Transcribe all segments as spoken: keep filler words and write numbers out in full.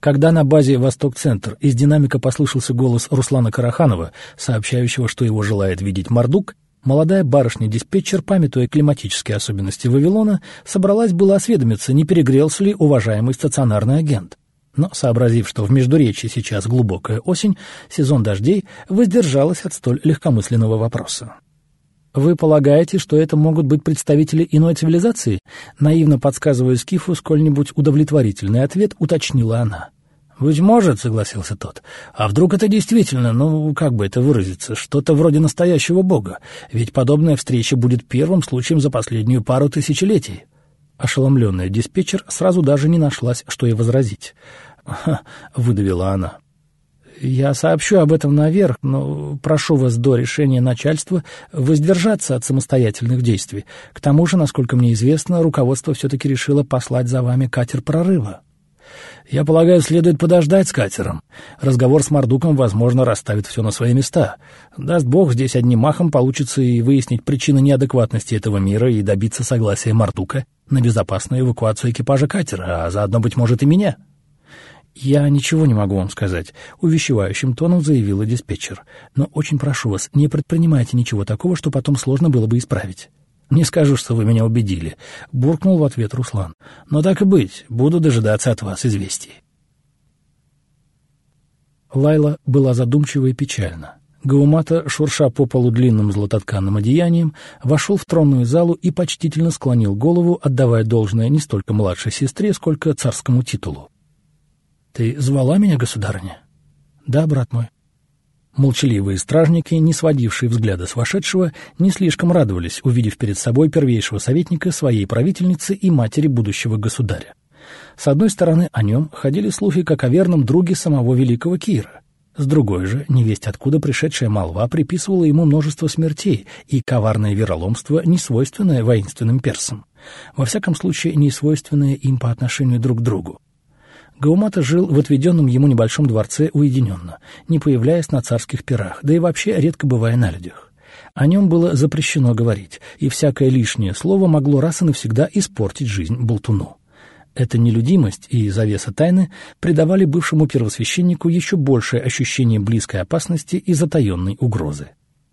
Когда на базе «Восток-Центр» из динамика послышался голос Руслана Караханова, сообщающего, что его желает видеть Мардук, молодая барышня-диспетчер, памятуя климатические особенности Вавилона, собралась было осведомиться, не перегрелся ли уважаемый стационарный агент. Но, сообразив, что в Междуречье сейчас глубокая осень, сезон дождей, воздержалась от столь легкомысленного вопроса. «Вы полагаете, что это могут быть представители иной цивилизации?» Наивно подсказывая Скифу сколь-нибудь удовлетворительный ответ, уточнила она. «Быть может», — согласился тот. «А вдруг это действительно, ну, как бы это выразиться, что-то вроде настоящего бога? Ведь подобная встреча будет первым случаем за последнюю пару тысячелетий». Ошеломленная диспетчер сразу даже не нашлась, что ей возразить. «Ха», — выдавила она. «Я сообщу об этом наверх, но прошу вас до решения начальства воздержаться от самостоятельных действий. К тому же, насколько мне известно, руководство все-таки решило послать за вами катер прорыва». «Я полагаю, следует подождать с катером. Разговор с Мардуком, возможно, расставит все на свои места. Даст Бог, здесь одним махом получится и выяснить причины неадекватности этого мира и добиться согласия Мардука на безопасную эвакуацию экипажа катера, а заодно, быть может, и меня». «Я ничего не могу вам сказать», — увещевающим тоном заявила диспетчер. «Но очень прошу вас, не предпринимайте ничего такого, что потом сложно было бы исправить». «Не скажу, что вы меня убедили», — буркнул в ответ Руслан. «Но так и быть, буду дожидаться от вас известий». Лайла была задумчива и печальна. Гаумата, шурша по полу длинным златотканным одеянием, вошел в тронную залу и почтительно склонил голову, отдавая должное не столько младшей сестре, сколько царскому титулу. «Ты звала меня, государыня?» «Да, брат мой». Молчаливые стражники, не сводившие взгляда с вошедшего, не слишком радовались, увидев перед собой первейшего советника своей правительницы и матери будущего государя. С одной стороны, о нем ходили слухи как о верном друге самого великого Кира. С другой же, невесть откуда пришедшая молва приписывала ему множество смертей и коварное вероломство, не свойственное воинственным персам. Во всяком случае, не свойственное им по отношению друг к другу. Гаумата жил в отведенном ему небольшом дворце уединенно, не появляясь на царских пирах, да и вообще редко бывая на людях. О нем было запрещено говорить, и всякое лишнее слово могло раз и навсегда испортить жизнь болтуну. Эта нелюдимость и завеса тайны придавали бывшему первосвященнику еще большее ощущение близкой опасности и затаенной угрозы.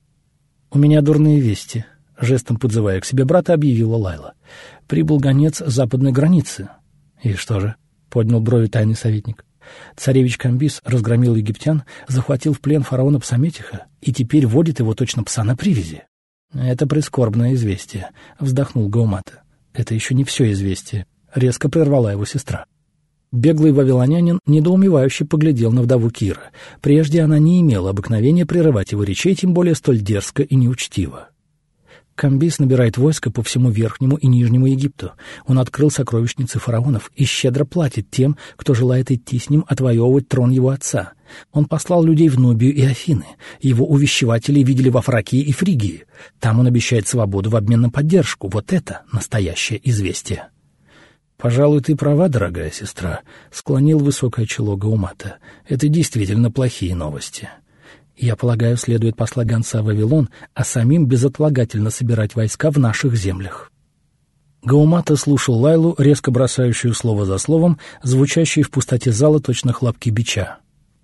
«У меня дурные вести», — жестом подзывая к себе брата, объявила Лайла. «Прибыл гонец с западной границы». «И что же?» — поднял брови тайный советник. «Царевич Камбис разгромил египтян, захватил в плен фараона Псаметиха и теперь водит его точно пса на привязи». «Это прискорбное известие», — вздохнул Гаумата. «Это еще не все известие», — резко прервала его сестра. Беглый вавилонянин недоумевающе поглядел на вдову Кира. Прежде она не имела обыкновения прерывать его речей, тем более столь дерзко и неучтиво. Камбис набирает войско по всему Верхнему и Нижнему Египту. Он открыл сокровищницы фараонов и щедро платит тем, кто желает идти с ним отвоевывать трон его отца. Он послал людей в Нубию и Афины. Его увещеватели видели во Фракии и Фригии. Там он обещает свободу в обмен на поддержку. Вот это настоящее известие. «Пожалуй, ты права, дорогая сестра», — склонил высокое чело Гаумата. «Это действительно плохие новости. Я полагаю, следует послать гонца в Вавилон, а самим безотлагательно собирать войска в наших землях». Гаумата слушал Лайлу, резко бросающую слово за словом, звучащие в пустоте зала точно хлопки бича.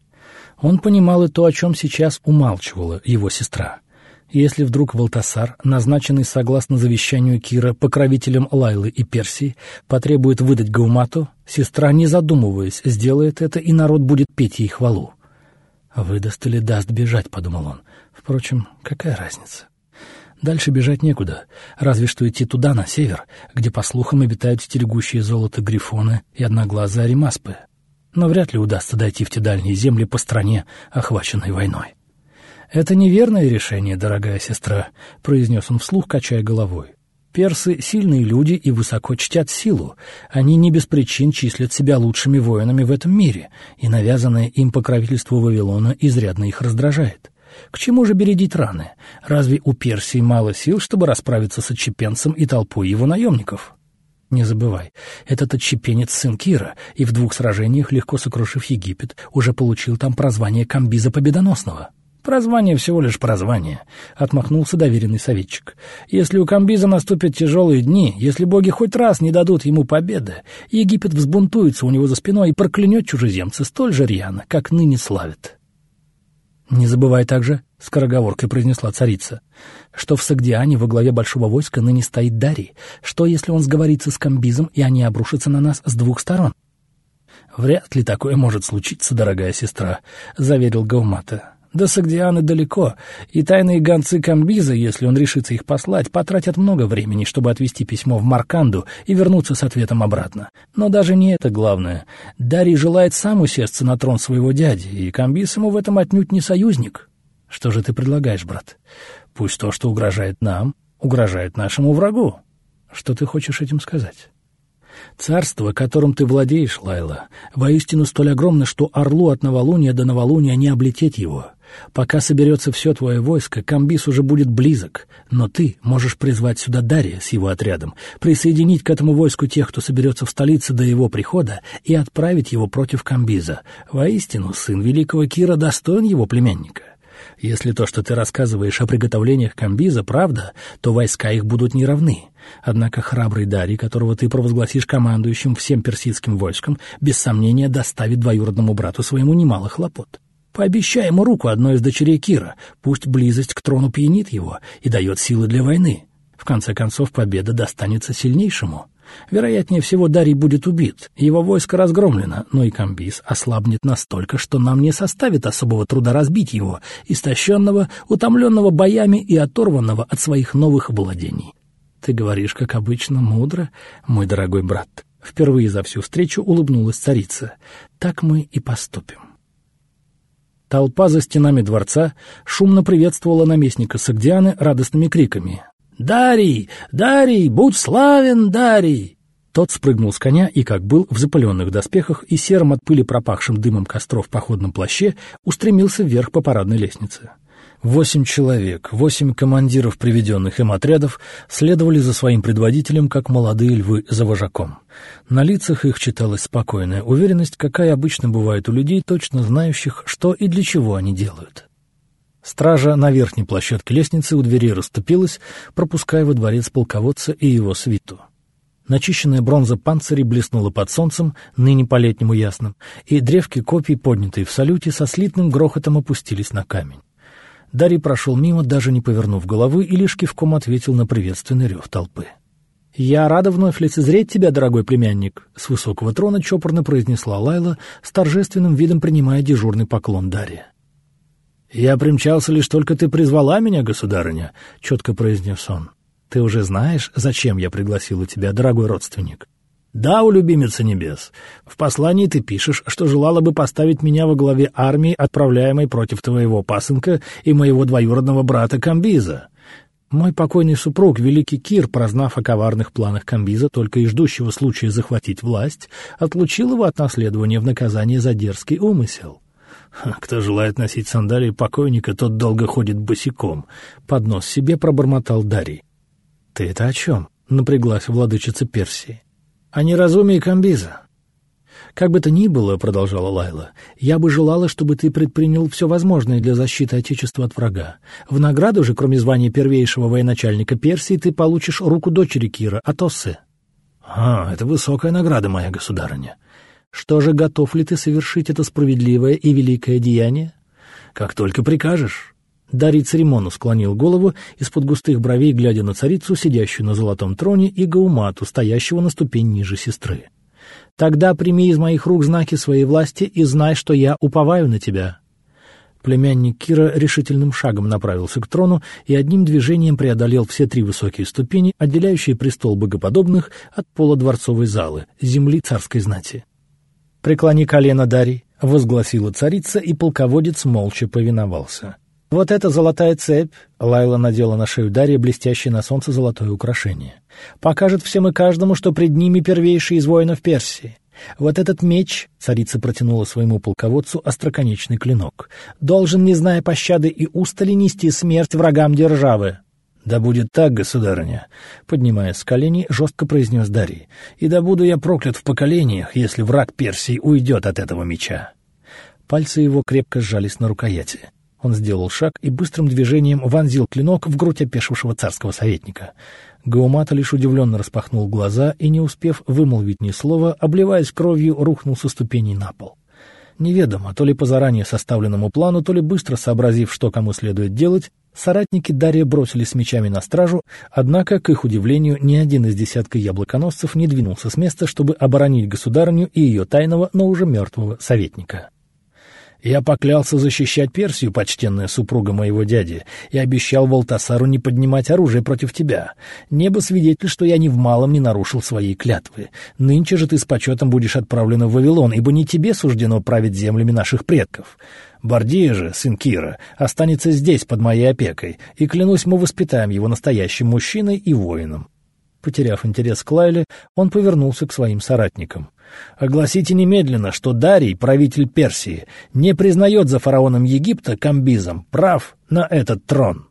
Он понимал и то, о чем сейчас умалчивала его сестра. Если вдруг Валтасар, назначенный согласно завещанию Кира покровителем Лайлы и Персии, потребует выдать Гаумату, сестра, не задумываясь, сделает это, и народ будет петь ей хвалу. «Выдаст или даст бежать», — подумал он. «Впрочем, какая разница? Дальше бежать некуда, разве что идти туда, на север, где, по слухам, обитают стерегущие золото грифоны и одноглазые аримаспы. Но вряд ли удастся дойти в те дальние земли по стране, охваченной войной». «Это неверное решение, дорогая сестра», — произнес он вслух, качая головой. «Персы — сильные люди и высоко чтят силу. Они не без причин числят себя лучшими воинами в этом мире, и навязанное им покровительство Вавилона изрядно их раздражает. К чему же бередить раны? Разве у Персии мало сил, чтобы расправиться с отщепенцем и толпой его наемников? Не забывай, этот отщепенец сын Кира, и в двух сражениях, легко сокрушив Египет, уже получил там прозвание Камбиза Победоносного. «Прозвание всего лишь прозвание», — отмахнулся доверенный советчик. «Если у Камбиза наступят тяжелые дни, если боги хоть раз не дадут ему победы, Египет взбунтуется у него за спиной и проклянет чужеземца столь же рьяно, как ныне славит». «Не забывай также», — скороговоркой произнесла царица, «что в Согдиане во главе большого войска ныне стоит Дарий. Что, если он сговорится с Камбизом, и они обрушатся на нас с двух сторон?» «Вряд ли такое может случиться, дорогая сестра», — заверил Гаумата. «До Согдианы далеко, и тайные гонцы Камбиза, если он решится их послать, потратят много времени, чтобы отвезти письмо в Марканду и вернуться с ответом обратно. Но даже не это главное. Дарий желает сам усесться на трон своего дяди, и Камбиз ему в этом отнюдь не союзник. Что же ты предлагаешь, брат? Пусть то, что угрожает нам, угрожает нашему врагу. Что ты хочешь этим сказать?» «Царство, которым ты владеешь, Лайла, воистину столь огромно, что орлу от новолуния до новолуния не облететь его. Пока соберется все твое войско, Камбиз уже будет близок, но ты можешь призвать сюда Дария с его отрядом, присоединить к этому войску тех, кто соберется в столице до его прихода, и отправить его против Камбиза. Воистину, сын великого Кира достоин его племянника. Если то, что ты рассказываешь о приготовлениях Камбиза, правда, то войска их будут неравны. Однако храбрый Дарий, которого ты провозгласишь командующим всем персидским войском, без сомнения доставит двоюродному брату своему немало хлопот. Пообещай ему руку одной из дочерей Кира, пусть близость к трону пьянит его и дает силы для войны. В конце концов, победа достанется сильнейшему. Вероятнее всего, Дарий будет убит, его войско разгромлено, но и Камбиз ослабнет настолько, что нам не составит особого труда разбить его, истощенного, утомленного боями и оторванного от своих новых владений. Ты говоришь, как обычно, мудро, мой дорогой брат. Впервые за всю встречу улыбнулась царица. Так мы и поступим. Толпа за стенами дворца шумно приветствовала наместника Согдианы радостными криками. «Дарий! Дарий! Будь славен, Дарий!» Тот спрыгнул с коня и, как был, в запыленных доспехах и серым от пыли пропахшим дымом костров походном плаще, устремился вверх по парадной лестнице. Восемь человек, восемь командиров приведенных им отрядов следовали за своим предводителем, как молодые львы за вожаком. На лицах их читалась спокойная уверенность, какая обычно бывает у людей, точно знающих, что и для чего они делают. Стража на верхней площадке лестницы у дверей расступилась, пропуская во дворец полководца и его свиту. Начищенная бронза панцирей блеснула под солнцем, ныне по-летнему ясным, и древки копий, поднятые в салюте, со слитным грохотом опустились на камень. Дарий прошел мимо, даже не повернув головы, и лишь кивком ответил на приветственный рев толпы. «Я рада вновь лицезреть тебя, дорогой племянник», — с высокого трона чопорно произнесла Лайла, с торжественным видом принимая дежурный поклон Дария. «Я примчался, лишь только ты призвала меня, государыня», — четко произнес он. «Ты уже знаешь, зачем я пригласила тебя, дорогой родственник?» «Да, у любимицы небес. В послании ты пишешь, что желала бы поставить меня во главе армии, отправляемой против твоего пасынка и моего двоюродного брата Камбиза. Мой покойный супруг, великий Кир, прознав о коварных планах Камбиза, только и ждущего случая захватить власть, отлучил его от наследования в наказание за дерзкий умысел. Кто желает носить сандалии покойника, тот долго ходит босиком», — под нос себе пробормотал Дарий. «Ты это о чем?» — напряглась владычица Персии. «О неразумии Камбиза». «Как бы то ни было, — продолжала Лайла, — я бы желала, чтобы ты предпринял все возможное для защиты Отечества от врага. В награду же, кроме звания первейшего военачальника Персии, ты получишь руку дочери Кира, Атоссы». «А, это высокая награда, моя государыня». «Что же, готов ли ты совершить это справедливое и великое деяние?» «Как только прикажешь». Дарий церемонно склонил голову, из-под густых бровей глядя на царицу, сидящую на золотом троне, и Гаумату, стоящего на ступень ниже сестры. «Тогда прими из моих рук знаки своей власти и знай, что я уповаю на тебя». Племянник Кира решительным шагом направился к трону и одним движением преодолел все три высокие ступени, отделяющие престол богоподобных от пола дворцовой залы, земли царской знати. «Преклони колено, Дарий», — возгласила царица, и полководец молча повиновался. «Вот эта золотая цепь», — Лайла надела на шею Дария блестящее на солнце золотое украшение, «покажет всем и каждому, что пред ними первейший из воинов Персии. Вот этот меч», — царица протянула своему полководцу остроконечный клинок, «должен, не зная пощады и устали, нести смерть врагам державы». «Да будет так, государыня», — поднимаясь с коленей, жестко произнес Дарий, «и да буду я проклят в поколениях, если враг Персии уйдет от этого меча». Пальцы его крепко сжались на рукояти. Он сделал шаг и быстрым движением вонзил клинок в грудь опешившего царского советника. Гаумата лишь удивленно распахнул глаза и, не успев вымолвить ни слова, обливаясь кровью, рухнул со ступеней на пол. Неведомо, то ли по заранее составленному плану, то ли быстро сообразив, что кому следует делать, соратники Дария бросились с мечами на стражу, однако, к их удивлению, ни один из десятка яблоконосцев не двинулся с места, чтобы оборонить государыню и ее тайного, но уже мертвого советника. «Я поклялся защищать Персию, почтенная супруга моего дяди, и обещал Валтасару не поднимать оружие против тебя. Небо свидетель, что я ни в малом не нарушил своей клятвы. Нынче же ты с почетом будешь отправлена в Вавилон, ибо не тебе суждено править землями наших предков. Бардия же, сын Кира, останется здесь под моей опекой, и, клянусь, мы воспитаем его настоящим мужчиной и воином». Потеряв интерес к Лайле, он повернулся к своим соратникам. «Огласите немедленно, что Дарий, правитель Персии, не признает за фараоном Египта Камбизом прав на этот трон».